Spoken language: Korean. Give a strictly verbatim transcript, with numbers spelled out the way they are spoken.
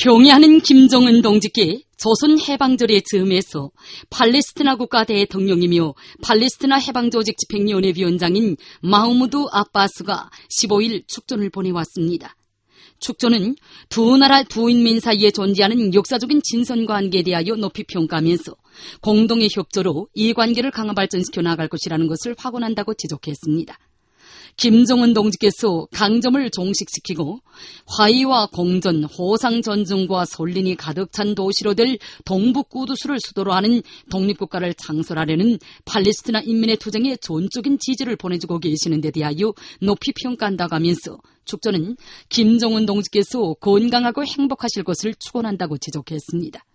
경애하는 김정은 동지께 조선 해방절의 즈음에서 팔레스티나 국가 대통령이며 팔레스티나 해방조직 집행위원회 위원장인 마흐무드 아바스가 십오일 축전을 보내왔습니다. 축전은 두 나라 두 인민 사이에 존재하는 역사적인 친선관계에 대하여 높이 평가하면서 공동의 협조로 이 관계를 강화 발전시켜 나갈 것이라는 것을 확언한다고 지적했습니다. 김정은 동지께서 강점을 종식시키고 화의와 공전, 호상전증과 설린이 가득 찬 도시로 될 동북구두스를 수도로 하는 독립국가를 창설하려는 팔레스티나 인민의 투쟁에 전적인 지지를 보내주고 계시는 데 대하여 높이 평가한다고 하면서 축전은 김정은 동지께서 건강하고 행복하실 것을 축원한다고 지적했습니다.